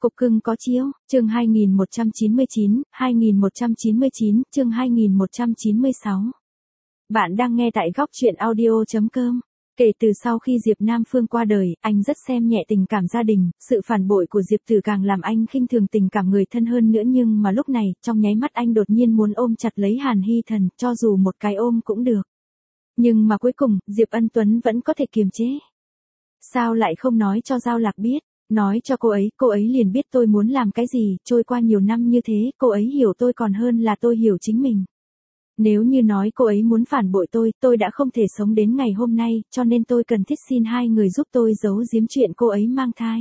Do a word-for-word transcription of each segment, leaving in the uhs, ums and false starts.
Cục cưng có chiếu, chương hai nghìn một trăm chín mươi chín, hai nghìn một trăm chín mươi chín, chương hai nghìn một trăm chín mươi sáu. Bạn đang nghe tại góc truyện audio chấm com. Kể từ sau khi Diệp Nam Phương qua đời, anh rất xem nhẹ tình cảm gia đình, sự phản bội của Diệp Tử càng làm anh khinh thường tình cảm người thân hơn nữa, nhưng mà lúc này, trong nháy mắt anh đột nhiên muốn ôm chặt lấy Hàn Hy Thần, cho dù một cái ôm cũng được. Nhưng mà cuối cùng, Diệp Ân Tuấn vẫn có thể kiềm chế. Sao lại không nói cho Giao Lạc biết? Nói cho cô ấy, cô ấy liền biết tôi muốn làm cái gì, trôi qua nhiều năm như thế, cô ấy hiểu tôi còn hơn là tôi hiểu chính mình. Nếu như nói cô ấy muốn phản bội tôi, tôi đã không thể sống đến ngày hôm nay, cho nên tôi cần thiết xin hai người giúp tôi giấu giếm chuyện cô ấy mang thai.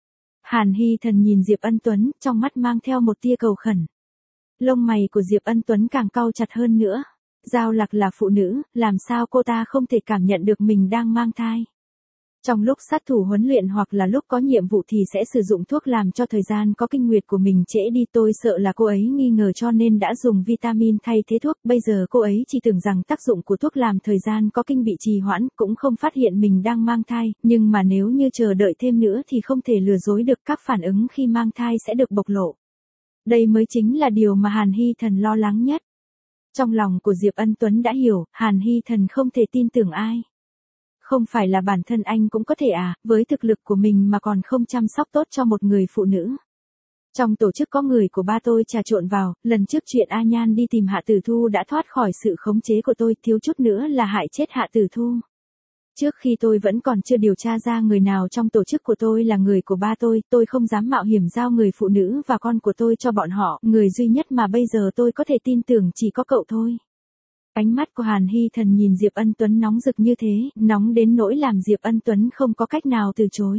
Hàn Hy Thần nhìn Diệp Ân Tuấn, trong mắt mang theo một tia cầu khẩn. Lông mày của Diệp Ân Tuấn càng cau chặt hơn nữa. Giao Lạc là phụ nữ, làm sao cô ta không thể cảm nhận được mình đang mang thai? Trong lúc sát thủ huấn luyện hoặc là lúc có nhiệm vụ thì sẽ sử dụng thuốc làm cho thời gian có kinh nguyệt của mình trễ đi, tôi sợ là cô ấy nghi ngờ cho nên đã dùng vitamin thay thế thuốc, bây giờ cô ấy chỉ tưởng rằng tác dụng của thuốc làm thời gian có kinh bị trì hoãn, cũng không phát hiện mình đang mang thai, nhưng mà nếu như chờ đợi thêm nữa thì không thể lừa dối được, các phản ứng khi mang thai sẽ được bộc lộ. Đây mới chính là điều mà Hàn Hy Thần lo lắng nhất. Trong lòng của Diệp Ân Tuấn đã hiểu, Hàn Hy Thần không thể tin tưởng ai. Không phải là bản thân anh cũng có thể à, với thực lực của mình mà còn không chăm sóc tốt cho một người phụ nữ. Trong tổ chức có người của ba tôi trà trộn vào, lần trước chuyện A Nhan đi tìm Hạ Tử Thu đã thoát khỏi sự khống chế của tôi, thiếu chút nữa là hại chết Hạ Tử Thu. Trước khi tôi vẫn còn chưa điều tra ra người nào trong tổ chức của tôi là người của ba tôi, tôi không dám mạo hiểm giao người phụ nữ và con của tôi cho bọn họ, người duy nhất mà bây giờ tôi có thể tin tưởng chỉ có cậu thôi. Ánh mắt của Hàn Hy Thần nhìn Diệp Ân Tuấn nóng rực như thế, nóng đến nỗi làm Diệp Ân Tuấn không có cách nào từ chối.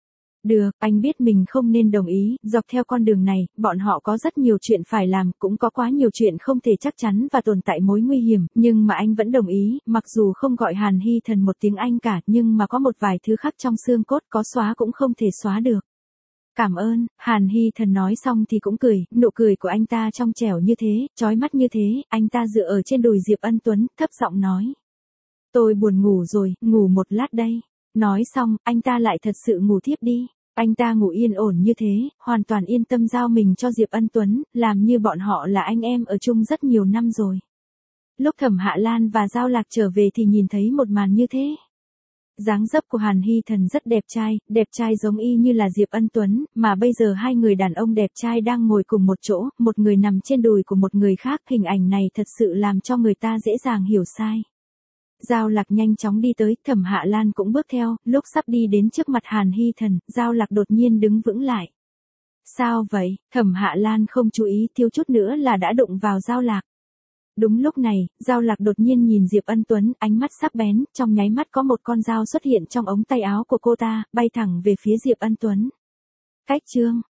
Được, anh biết mình không nên đồng ý, dọc theo con đường này, bọn họ có rất nhiều chuyện phải làm, cũng có quá nhiều chuyện không thể chắc chắn và tồn tại mối nguy hiểm, nhưng mà anh vẫn đồng ý, mặc dù không gọi Hàn Hy Thần một tiếng anh cả, nhưng mà có một vài thứ khác trong xương cốt có xóa cũng không thể xóa được. Cảm ơn, Hàn Hy Thần nói xong thì cũng cười, nụ cười của anh ta trong trẻo như thế, chói mắt như thế, anh ta dựa ở trên đùi Diệp Ân Tuấn, thấp giọng nói. Tôi buồn ngủ rồi, ngủ một lát đây. Nói xong, anh ta lại thật sự ngủ thiếp đi. Anh ta ngủ yên ổn như thế, hoàn toàn yên tâm giao mình cho Diệp Ân Tuấn, làm như bọn họ là anh em ở chung rất nhiều năm rồi. Lúc Thẩm Hạ Lan và Giao Lạc trở về thì nhìn thấy một màn như thế. Dáng dấp của Hàn Hy Thần rất đẹp trai, đẹp trai giống y như là Diệp Ân Tuấn, mà bây giờ hai người đàn ông đẹp trai đang ngồi cùng một chỗ, một người nằm trên đùi của một người khác, hình ảnh này thật sự làm cho người ta dễ dàng hiểu sai. Giao Lạc nhanh chóng đi tới, Thẩm Hạ Lan cũng bước theo, lúc sắp đi đến trước mặt Hàn Hy Thần, Giao Lạc đột nhiên đứng vững lại. Sao vậy? Thẩm Hạ Lan không chú ý, thiếu chút nữa là đã đụng vào Giao Lạc. Đúng lúc này, Giao Lạc đột nhiên nhìn Diệp Ân Tuấn, ánh mắt sắc bén, trong nháy mắt có một con dao xuất hiện trong ống tay áo của cô ta, bay thẳng về phía Diệp Ân Tuấn. Cách chương,